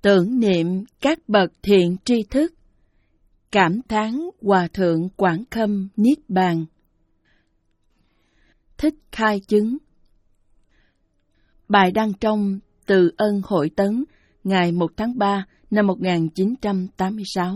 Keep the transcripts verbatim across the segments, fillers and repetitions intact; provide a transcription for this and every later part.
Tưởng niệm các bậc thiện tri thức, cảm thán Hòa Thượng Quảng Khâm Niết Bàn. Thích khai chứng. Bài đăng trong Từ Ân Hội Tấn, ngày một tháng ba năm một nghìn chín trăm tám mươi sáu.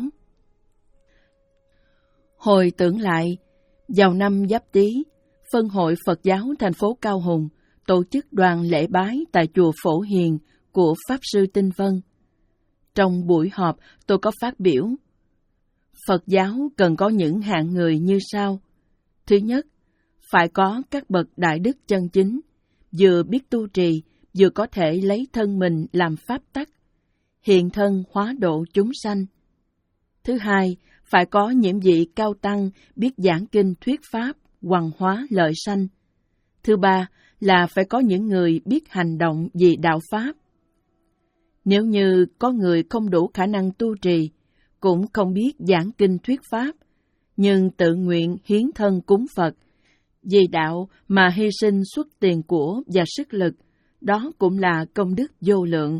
Hồi tưởng lại, vào năm Giáp Tý, Phân hội Phật giáo thành phố Cao Hùng tổ chức đoàn lễ bái tại chùa Phổ Hiền của Pháp Sư Tinh Vân. Trong buổi họp, tôi có phát biểu: Phật giáo cần có những hạng người như sau. Thứ nhất, phải có các bậc đại đức chân chính, vừa biết tu trì, vừa có thể lấy thân mình làm pháp tắc, hiện thân hóa độ chúng sanh. Thứ hai, phải có những vị cao tăng biết giảng kinh thuyết pháp, hoằng hóa lợi sanh. Thứ ba là phải có những người biết hành động vì đạo pháp. Nếu như có người không đủ khả năng tu trì, cũng không biết giảng kinh thuyết pháp, nhưng tự nguyện hiến thân cúng Phật, vì đạo mà hy sinh xuất tiền của và sức lực, đó cũng là công đức vô lượng.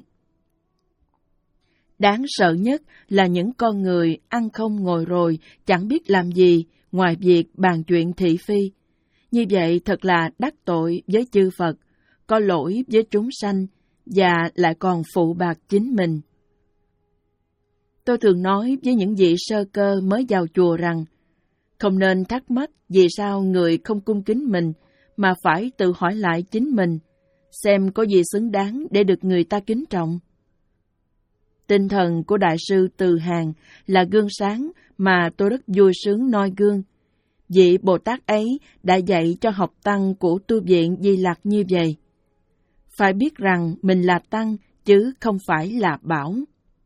Đáng sợ nhất là những con người ăn không ngồi rồi, chẳng biết làm gì ngoài việc bàn chuyện thị phi. Như vậy thật là đắc tội với chư Phật, có lỗi với chúng sanh, và lại còn phụ bạc chính mình. Tôi thường nói với những vị sơ cơ mới vào chùa rằng, không nên thắc mắc vì sao người không cung kính mình, mà phải tự hỏi lại chính mình, xem có gì xứng đáng để được người ta kính trọng. Tinh thần của Đại sư Từ Hàng là gương sáng mà tôi rất vui sướng noi gương. Vị Bồ Tát ấy đã dạy cho học tăng của tu viện Di Lặc như vậy. Phải biết rằng mình là tăng, chứ không phải là bảo.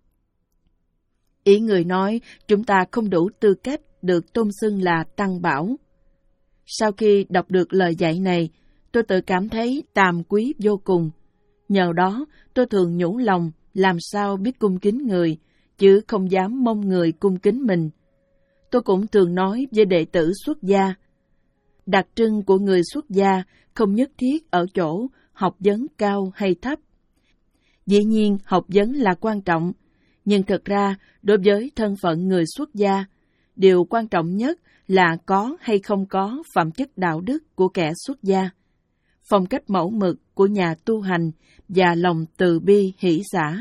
Ý người nói chúng ta không đủ tư cách được tôn xưng là tăng bảo. Sau khi đọc được lời dạy này, tôi tự cảm thấy tàm quý vô cùng. Nhờ đó, tôi thường nhủ lòng làm sao biết cung kính người, chứ không dám mong người cung kính mình. Tôi cũng thường nói với đệ tử xuất gia, đặc trưng của người xuất gia không nhất thiết ở chỗ học vấn cao hay thấp. Dĩ nhiên học vấn là quan trọng, nhưng thực ra đối với thân phận người xuất gia, điều quan trọng nhất là có hay không có phẩm chất đạo đức của kẻ xuất gia, phong cách mẫu mực của nhà tu hành và lòng từ bi hỷ xả.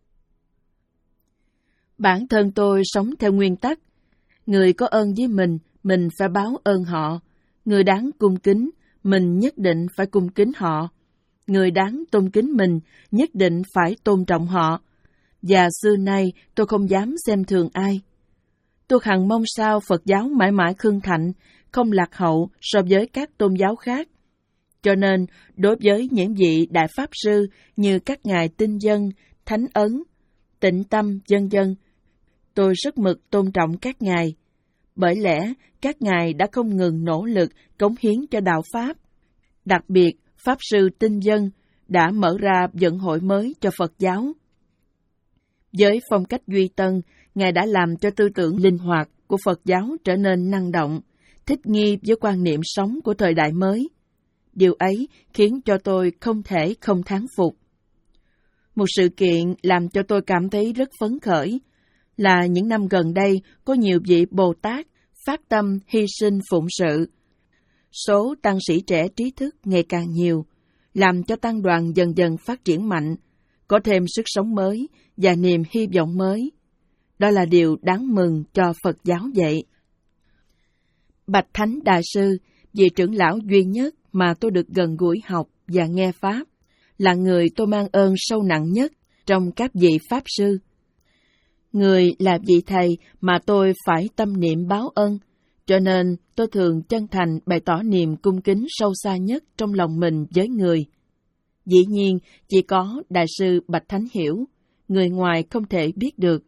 Bản thân tôi sống theo nguyên tắc, người có ơn với mình, mình phải báo ơn họ. Người đáng cung kính, mình nhất định phải cung kính họ. Người đáng tôn kính mình, nhất định phải tôn trọng họ. Và xưa nay tôi không dám xem thường ai. Tôi hằng mong sao Phật giáo mãi mãi hưng thịnh, không lạc hậu so với các tôn giáo khác. Cho nên, đối với những vị đại pháp sư như các ngài Tinh Dân, Thánh Ấn, Tịnh Tâm, vân vân, tôi rất mực tôn trọng các ngài. Bởi lẽ, các ngài đã không ngừng nỗ lực cống hiến cho đạo Pháp. Đặc biệt, Pháp sư Tinh Dân đã mở ra vận hội mới cho Phật giáo. Với phong cách duy tân, ngài đã làm cho tư tưởng linh hoạt của Phật giáo trở nên năng động, thích nghi với quan niệm sống của thời đại mới. Điều ấy khiến cho tôi không thể không thán phục. Một sự kiện làm cho tôi cảm thấy rất phấn khởi là những năm gần đây có nhiều vị Bồ Tát phát tâm hy sinh phụng sự. Số tăng sĩ trẻ trí thức ngày càng nhiều, làm cho tăng đoàn dần dần phát triển mạnh, có thêm sức sống mới và niềm hy vọng mới. Đó là điều đáng mừng cho Phật giáo vậy. Bạch Thánh Đại Sư, vị trưởng lão duy nhất mà tôi được gần gũi học và nghe Pháp, là người tôi mang ơn sâu nặng nhất trong các vị Pháp Sư. Người là vị thầy mà tôi phải tâm niệm báo ân, cho nên tôi thường chân thành bày tỏ niềm cung kính sâu xa nhất trong lòng mình với người. Dĩ nhiên, chỉ có Đại sư Bạch Thánh hiểu, người ngoài không thể biết được.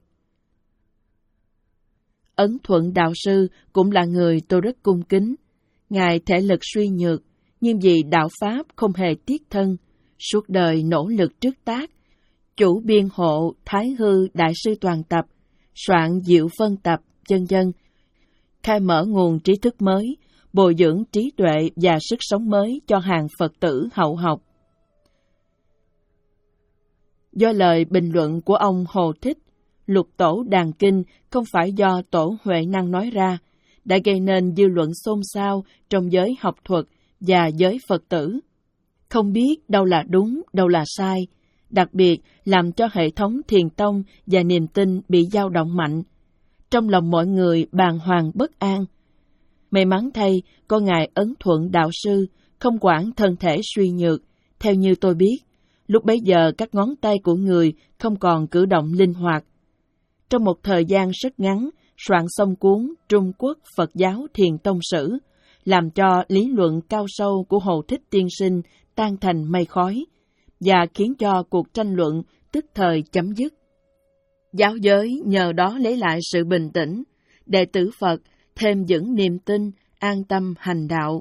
Ấn Thuận Đạo Sư cũng là người tôi rất cung kính. Ngài thể lực suy nhược, nhưng vì đạo Pháp không hề tiếc thân, suốt đời nỗ lực trước tác, chủ biên hộ Thái Hư Đại sư toàn tập, soạn Diệu Phân tập, vân vân, khai mở nguồn trí thức mới, bồi dưỡng trí tuệ và sức sống mới cho hàng Phật tử hậu học. Do lời bình luận của ông Hồ Thích, Lục Tổ Đàn Kinh không phải do Tổ Huệ Năng nói ra, đã gây nên dư luận xôn xao trong giới học thuật và giới Phật tử. Không biết đâu là đúng, đâu là sai, đặc biệt làm cho hệ thống thiền tông và niềm tin bị dao động mạnh. Trong lòng mọi người bàng hoàng bất an. May mắn thay, có Ngài Ấn Thuận Đạo Sư, không quản thân thể suy nhược. Theo như tôi biết, lúc bấy giờ các ngón tay của người không còn cử động linh hoạt. Trong một thời gian rất ngắn, soạn xong cuốn Trung Quốc Phật giáo Thiền Tông Sử, làm cho lý luận cao sâu của Hồ Thích Tiên Sinh tan thành mây khói, và khiến cho cuộc tranh luận tức thời chấm dứt. Giáo giới nhờ đó lấy lại sự bình tĩnh, đệ tử Phật thêm vững niềm tin, an tâm hành đạo.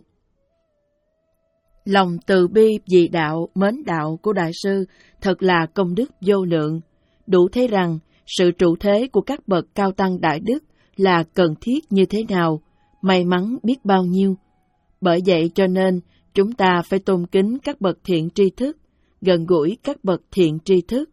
Lòng từ bi vì đạo, mến đạo của Đại sư thật là công đức vô lượng, đủ thấy rằng sự trụ thế của các bậc cao tăng đại đức là cần thiết như thế nào, may mắn biết bao nhiêu. Bởi vậy cho nên, chúng ta phải tôn kính các bậc thiện tri thức, gần gũi các bậc thiện tri thức.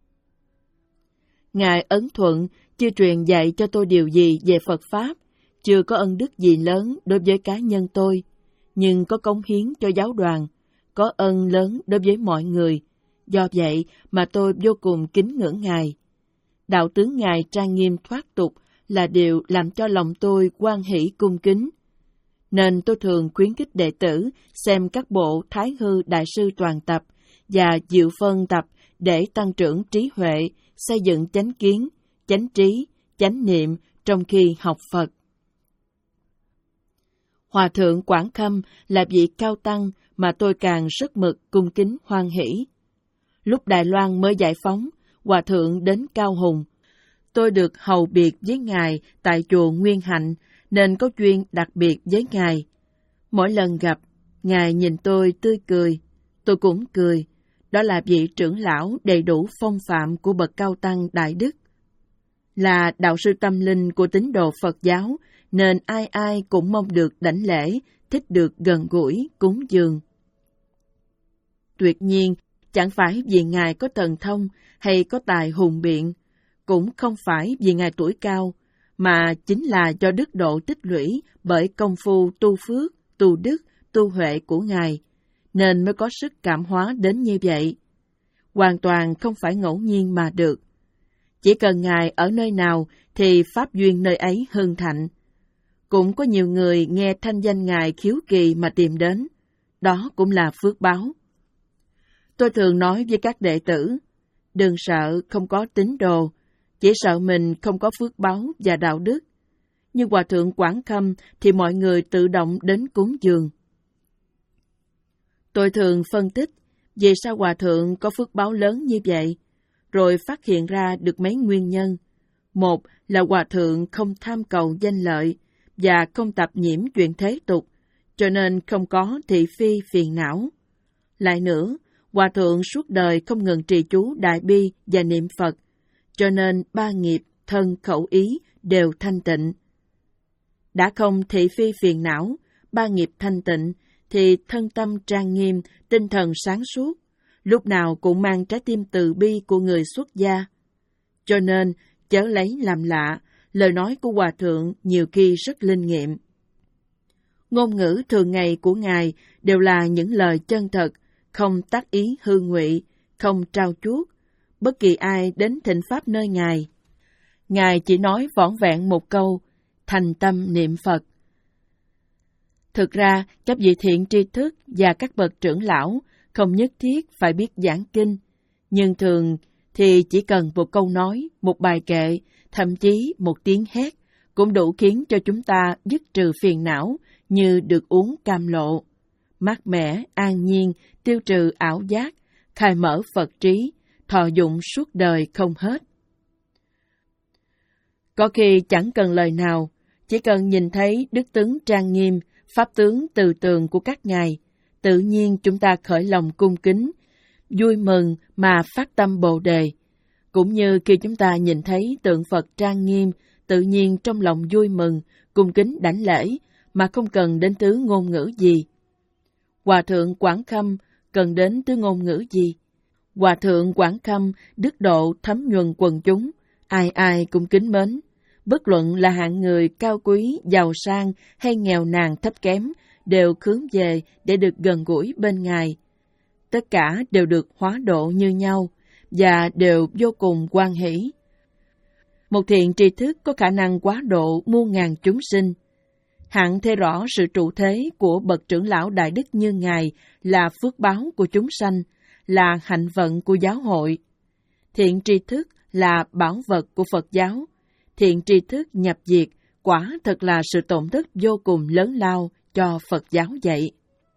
Ngài Ấn Thuận chưa truyền dạy cho tôi điều gì về Phật Pháp, chưa có ân đức gì lớn đối với cá nhân tôi, nhưng có cống hiến cho giáo đoàn, có ân lớn đối với mọi người. Do vậy mà tôi vô cùng kính ngưỡng Ngài. Đạo tướng Ngài trang nghiêm thoát tục là điều làm cho lòng tôi hoan hỷ cung kính. Nên tôi thường khuyến khích đệ tử xem các bộ Thái Hư Đại sư toàn tập và Diệu Phân tập để tăng trưởng trí huệ, xây dựng chánh kiến, chánh trí, chánh niệm trong khi học Phật. Hòa thượng Quảng Khâm là vị cao tăng mà tôi càng rất mực cung kính hoan hỷ. Lúc Đài Loan mới giải phóng, Hòa thượng đến Cao Hùng. Tôi được hầu biệt với Ngài tại chùa Nguyên Hạnh, nên có duyên đặc biệt với Ngài. Mỗi lần gặp, Ngài nhìn tôi tươi cười, tôi cũng cười. Đó là vị trưởng lão đầy đủ phong phạm của bậc cao tăng đại đức. Là đạo sư tâm linh của tín đồ Phật giáo, nên ai ai cũng mong được đảnh lễ, thích được gần gũi, cúng dường. Tuyệt nhiên, chẳng phải vì Ngài có thần thông hay có tài hùng biện, cũng không phải vì Ngài tuổi cao, mà chính là do đức độ tích lũy bởi công phu tu phước, tu đức, tu huệ của Ngài, nên mới có sức cảm hóa đến như vậy. Hoàn toàn không phải ngẫu nhiên mà được. Chỉ cần Ngài ở nơi nào thì pháp duyên nơi ấy hưng thạnh. Cũng có nhiều người nghe thanh danh Ngài khiếu kỳ mà tìm đến. Đó cũng là phước báo. Tôi thường nói với các đệ tử, đừng sợ không có tín đồ, chỉ sợ mình không có phước báo và đạo đức. Như Hòa thượng Quảng Khâm thì mọi người tự động đến cúng dường. Tôi thường phân tích vì sao Hòa thượng có phước báo lớn như vậy, rồi phát hiện ra được mấy nguyên nhân. Một là Hòa thượng không tham cầu danh lợi và không tập nhiễm chuyện thế tục, cho nên không có thị phi phiền não. Lại nữa, Hòa thượng suốt đời không ngừng trì chú đại bi và niệm Phật, cho nên ba nghiệp, thân, khẩu, ý đều thanh tịnh. Đã không thị phi phiền não, ba nghiệp thanh tịnh, thì thân tâm trang nghiêm, tinh thần sáng suốt, lúc nào cũng mang trái tim từ bi của người xuất gia. Cho nên, chớ lấy làm lạ, lời nói của Hòa thượng nhiều khi rất linh nghiệm. Ngôn ngữ thường ngày của Ngài đều là những lời chân thật, không tác ý hư ngụy, không trao chuốt. Bất kỳ ai đến thịnh pháp nơi Ngài, Ngài chỉ nói vỏn vẹn một câu, thành tâm niệm Phật. Thực ra, các vị thiện tri thức và các bậc trưởng lão không nhất thiết phải biết giảng kinh, nhưng thường thì chỉ cần một câu nói, một bài kệ, thậm chí một tiếng hét cũng đủ khiến cho chúng ta dứt trừ phiền não như được uống cam lộ. Mát mẻ, an nhiên, tiêu trừ ảo giác, khai mở Phật trí, thọ dụng suốt đời không hết. Có khi chẳng cần lời nào, chỉ cần nhìn thấy đức tướng trang nghiêm, pháp tướng từ tường của các ngài, tự nhiên chúng ta khởi lòng cung kính, vui mừng mà phát tâm Bồ đề. Cũng như khi chúng ta nhìn thấy tượng Phật trang nghiêm, tự nhiên trong lòng vui mừng, cung kính đảnh lễ, mà không cần đến thứ ngôn ngữ gì. Hòa thượng Quảng Khâm cần đến thứ ngôn ngữ gì? Hòa thượng Quảng Khâm đức độ thấm nhuần quần chúng, ai ai cũng kính mến. Bất luận là hạng người cao quý, giàu sang hay nghèo nàn thấp kém, đều hướng về để được gần gũi bên Ngài. Tất cả đều được hóa độ như nhau, và đều vô cùng hoan hỷ. Một thiện tri thức có khả năng hóa độ muôn ngàn chúng sinh. Hạng thấy rõ sự trụ thế của bậc trưởng lão đại đức như Ngài là phước báo của chúng sanh, là hạnh vận của giáo hội. Thiện tri thức là bảo vật của Phật giáo. Thiện tri thức nhập diệt quả thật là sự tổn thất vô cùng lớn lao cho Phật giáo dạy.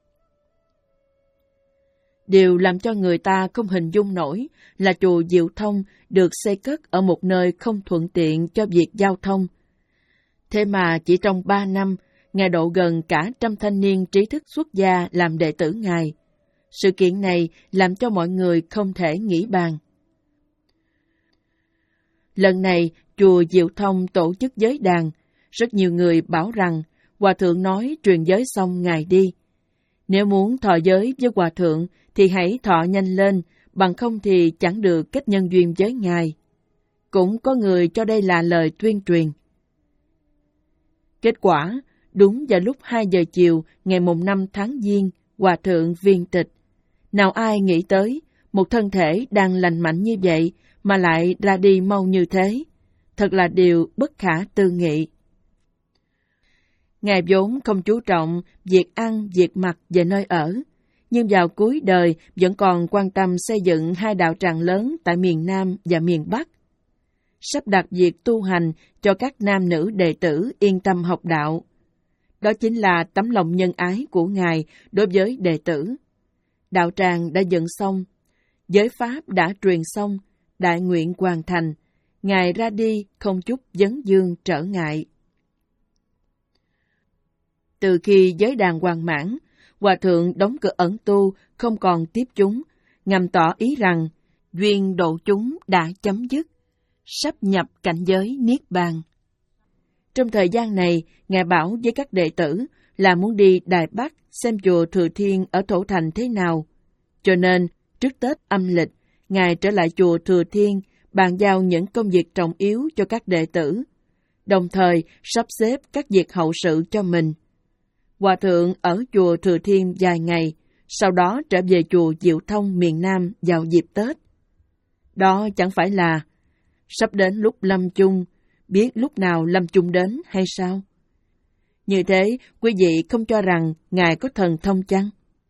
Điều làm cho người ta không hình dung nổi là chùa Diệu Thông được xây cất ở một nơi không thuận tiện cho việc giao thông. Thế mà chỉ trong ba năm, Ngài độ gần cả trăm thanh niên trí thức xuất gia làm đệ tử Ngài. Sự kiện này làm cho mọi người không thể nghĩ bàn. Lần này, chùa Diệu Thông tổ chức giới đàn. Rất nhiều người bảo rằng Hòa Thượng nói truyền giới xong Ngài đi. Nếu muốn thọ giới với Hòa Thượng thì hãy thọ nhanh lên, bằng không thì chẳng được kết nhân duyên với Ngài. Cũng có người cho đây là lời tuyên truyền. Kết quả, đúng vào lúc hai giờ chiều ngày mùng năm tháng Giêng, Hòa Thượng viên tịch. Nào ai nghĩ tới, một thân thể đang lành mạnh như vậy mà lại ra đi mau như thế. Thật là điều bất khả tư nghị. Ngài vốn không chú trọng việc ăn, việc mặc và nơi ở, nhưng vào cuối đời vẫn còn quan tâm xây dựng hai đạo tràng lớn tại miền Nam và miền Bắc. Sắp đặt việc tu hành cho các nam nữ đệ tử yên tâm học đạo. Đó chính là tấm lòng nhân ái của Ngài đối với đệ tử. Đạo tràng đã dựng xong, giới pháp đã truyền xong, đại nguyện hoàn thành, Ngài ra đi không chút vấn vương trở ngại. Từ khi giới đàn hoàn mãn, Hòa Thượng đóng cửa ẩn tu, không còn tiếp chúng, ngầm tỏ ý rằng duyên độ chúng đã chấm dứt, sắp nhập cảnh giới Niết Bàn. Trong thời gian này, Ngài bảo với các đệ tử là muốn đi Đài Bắc xem chùa Thừa Thiên ở Thổ Thành thế nào. Cho nên, trước Tết âm lịch, Ngài trở lại chùa Thừa Thiên, bàn giao những công việc trọng yếu cho các đệ tử, đồng thời sắp xếp các việc hậu sự cho mình. Hòa Thượng ở chùa Thừa Thiên vài ngày, sau đó trở về chùa Diệu Thông miền Nam vào dịp Tết. Đó chẳng phải là sắp đến lúc lâm chung, biết lúc nào lâm chung đến hay sao? Như thế, quý vị không cho rằng Ngài có thần thông chăng?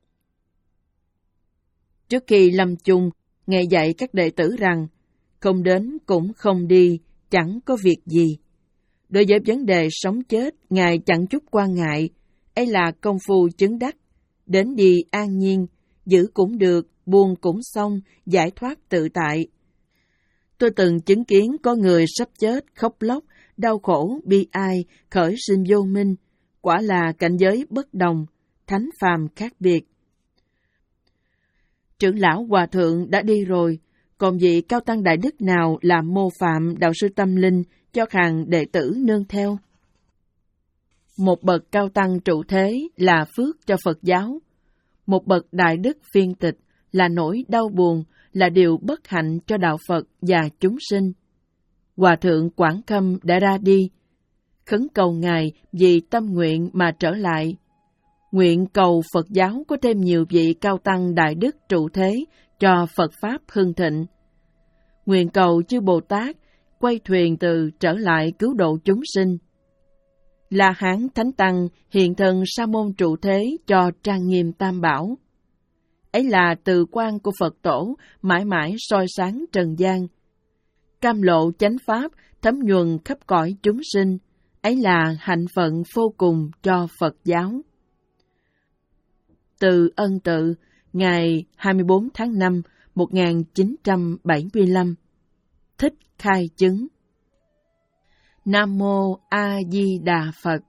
Trước khi lâm chung, Ngài dạy các đệ tử rằng, không đến cũng không đi, chẳng có việc gì. Đối với vấn đề sống chết, Ngài chẳng chút quan ngại, ấy là công phu chứng đắc, đến đi an nhiên, giữ cũng được, buông cũng xong, giải thoát tự tại. Tôi từng chứng kiến có người sắp chết, khóc lóc, đau khổ, bi ai, khởi sinh vô minh, quả là cảnh giới bất đồng, thánh phàm khác biệt. Trưởng lão Hòa Thượng đã đi rồi, còn vị cao tăng đại đức nào làm mô phạm đạo sư tâm linh cho hàng đệ tử nương theo? Một bậc cao tăng trụ thế là phước cho Phật giáo. Một bậc đại đức phiên tịch là nỗi đau buồn, là điều bất hạnh cho đạo Phật và chúng sinh. Hòa Thượng Quảng Khâm đã ra đi, khấn cầu Ngài vì tâm nguyện mà trở lại. Nguyện cầu Phật giáo có thêm nhiều vị cao tăng đại đức trụ thế cho Phật Pháp hưng thịnh. Nguyện cầu chư Bồ Tát quay thuyền từ trở lại cứu độ chúng sinh. La Hán Thánh Tăng hiện thân sa môn trụ thế cho trang nghiêm Tam Bảo. Ấy là từ quan của Phật Tổ mãi mãi soi sáng trần gian. Cam lộ chánh pháp thấm nhuần khắp cõi chúng sinh. Ấy là hạnh phận vô cùng cho Phật giáo. Từ Ân Tự, ngày hai mươi bốn tháng năm một nghìn chín trăm bảy mươi lăm. Thích khai chứng. Nam Mô A Di Đà Phật.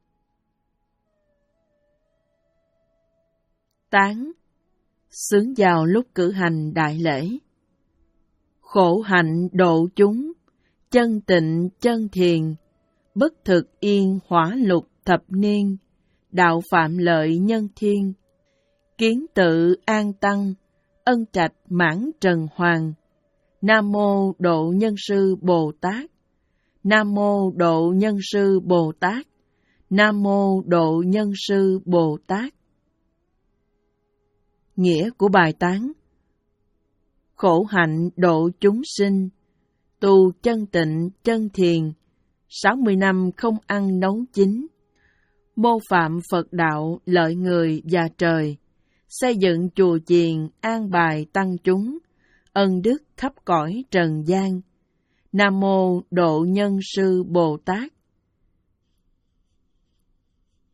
Tán. Xướng vào lúc cử hành đại lễ. Khổ hạnh độ chúng, chân tịnh chân thiền, bất thực yên hỏa lục thập niên, đạo phạm lợi nhân thiên, kiến tự an tăng, ân trạch mãn trần hoàng. Nam mô Độ Nhân Sư Bồ Tát. Nam mô Độ Nhân Sư Bồ Tát. Nam mô Độ Nhân Sư Bồ Tát. Nghĩa của bài tán: khổ hạnh độ chúng sinh, tu chân tịnh chân thiền, sáu mươi năm không ăn nấu chín, mô phạm Phật đạo lợi người và trời, xây dựng chùa chiền an bài tăng chúng, ân đức khắp cõi trần gian. Nam mô Độ Nhân Sư Bồ Tát.